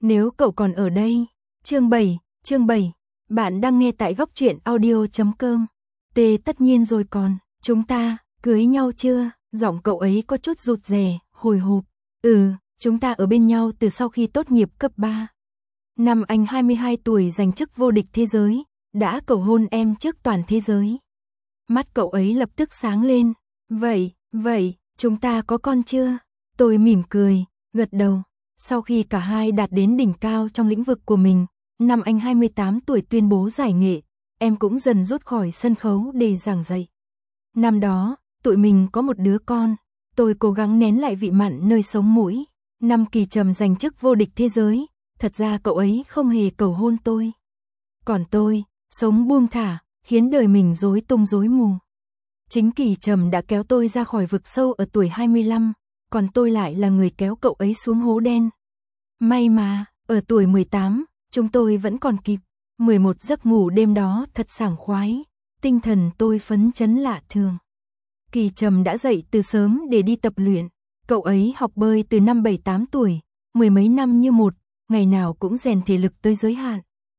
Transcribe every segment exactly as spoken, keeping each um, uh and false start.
Nếu cậu còn ở đây. Chương bảy, chương bảy. Bạn đang nghe tại góc truyện audio chấm com. Tê tất nhiên rồi còn, chúng ta, cưới nhau chưa? Giọng cậu ấy có chút rụt rè, hồi hộp. Ừ, chúng ta ở bên nhau từ sau khi tốt nghiệp cấp ba. Năm anh hai mươi hai tuổi giành chức vô địch thế giới, đã cầu hôn em trước toàn thế giới. Mắt cậu ấy lập tức sáng lên. Vậy, vậy, chúng ta có con chưa? Tôi mỉm cười, gật đầu. Sau khi cả hai đạt đến đỉnh cao trong lĩnh vực của mình, năm anh hai mươi tám tuổi tuyên bố giải nghệ, em cũng dần rút khỏi sân khấu để giảng dạy. Năm đó, tụi mình có một đứa con, tôi cố gắng nén lại vị mặn nơi sống mũi. Năm Kỳ Trầm giành chức vô địch thế giới, thật ra cậu ấy không hề cầu hôn tôi. Còn tôi, sống buông thả, khiến đời mình rối tung rối mù. Chính Kỳ Trầm đã kéo tôi ra khỏi vực sâu ở tuổi hai mươi lăm, còn tôi lại là người kéo cậu ấy xuống hố đen. May mà, ở tuổi mười tám, chúng tôi vẫn còn kịp. mười một giấc ngủ đêm đó thật sảng khoái, tinh thần tôi phấn chấn lạ thường. Kỳ Trầm đã dậy từ sớm để đi tập luyện, cậu ấy học bơi từ năm bảy tám tuổi, mười mấy năm như một, ngày nào cũng rèn thể lực tới giới hạn.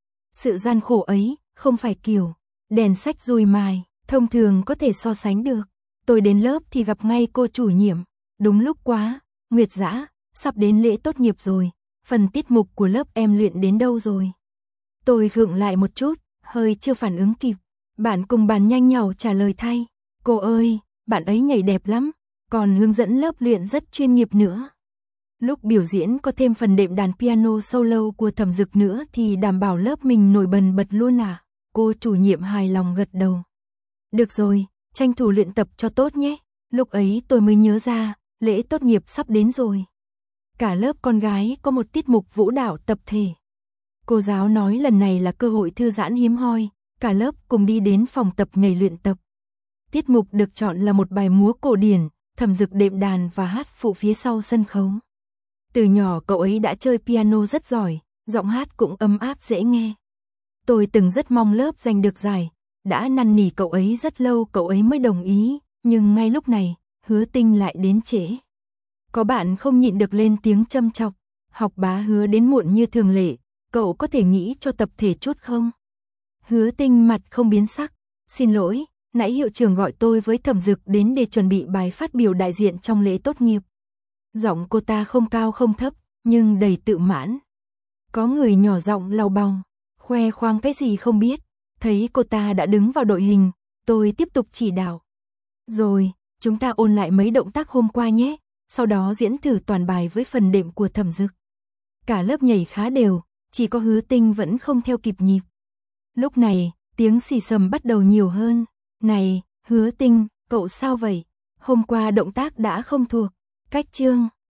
Sự gian khổ ấy, không phải kiểu đèn sách dùi mài, thông thường có thể so sánh được. Tôi đến lớp thì gặp ngay cô chủ nhiệm, đúng lúc quá, Nguyệt Dã, sắp đến lễ tốt nghiệp rồi, phần tiết mục của lớp em luyện đến đâu rồi? Tôi khựng lại một chút, hơi chưa phản ứng kịp. Bạn cùng bàn nhanh nhảu trả lời thay. Cô ơi, bạn ấy nhảy đẹp lắm, còn hướng dẫn lớp luyện rất chuyên nghiệp nữa. Lúc biểu diễn có thêm phần đệm đàn piano solo của Thẩm Dực nữa thì đảm bảo lớp mình nổi bần bật luôn à? Cô chủ nhiệm hài lòng gật đầu. Được rồi, tranh thủ luyện tập cho tốt nhé. Lúc ấy tôi mới nhớ ra, lễ tốt nghiệp sắp đến rồi. Cả lớp con gái có một tiết mục vũ đạo tập thể. Cô giáo nói lần này là cơ hội thư giãn hiếm hoi, cả lớp cùng đi đến phòng tập nhảy luyện tập. Tiết mục được chọn là một bài múa cổ điển, Thẩm Dực đệm đàn và hát phụ phía sau sân khấu. Từ nhỏ cậu ấy đã chơi piano rất giỏi, giọng hát cũng ấm áp dễ nghe. Tôi từng rất mong lớp giành được giải, đã năn nỉ cậu ấy rất lâu cậu ấy mới đồng ý, nhưng ngay lúc này, Hứa Tinh lại đến trễ. Có bạn không nhịn được lên tiếng châm chọc, học bá Hứa đến muộn như thường lệ, cậu có thể nghĩ cho tập thể chút không? Hứa Tinh mặt không biến sắc, xin lỗi, nãy hiệu trưởng gọi tôi với Thẩm Dực đến để chuẩn bị bài phát biểu đại diện trong lễ tốt nghiệp. Giọng cô ta không cao không thấp, nhưng đầy tự mãn. Có người nhỏ giọng lau bòng, khoe khoang cái gì không biết. Thấy cô ta đã đứng vào đội hình, tôi tiếp tục chỉ đạo. Rồi, chúng ta ôn lại mấy động tác hôm qua nhé, sau đó diễn thử toàn bài với phần đệm của Thẩm Dực. Cả lớp nhảy khá đều, chỉ có Hứa Tinh vẫn không theo kịp nhịp. Lúc này, tiếng xì xầm bắt đầu nhiều hơn. Này, Hứa Tinh, cậu sao vậy? Hôm qua động tác đã không thuộc. Cách chương,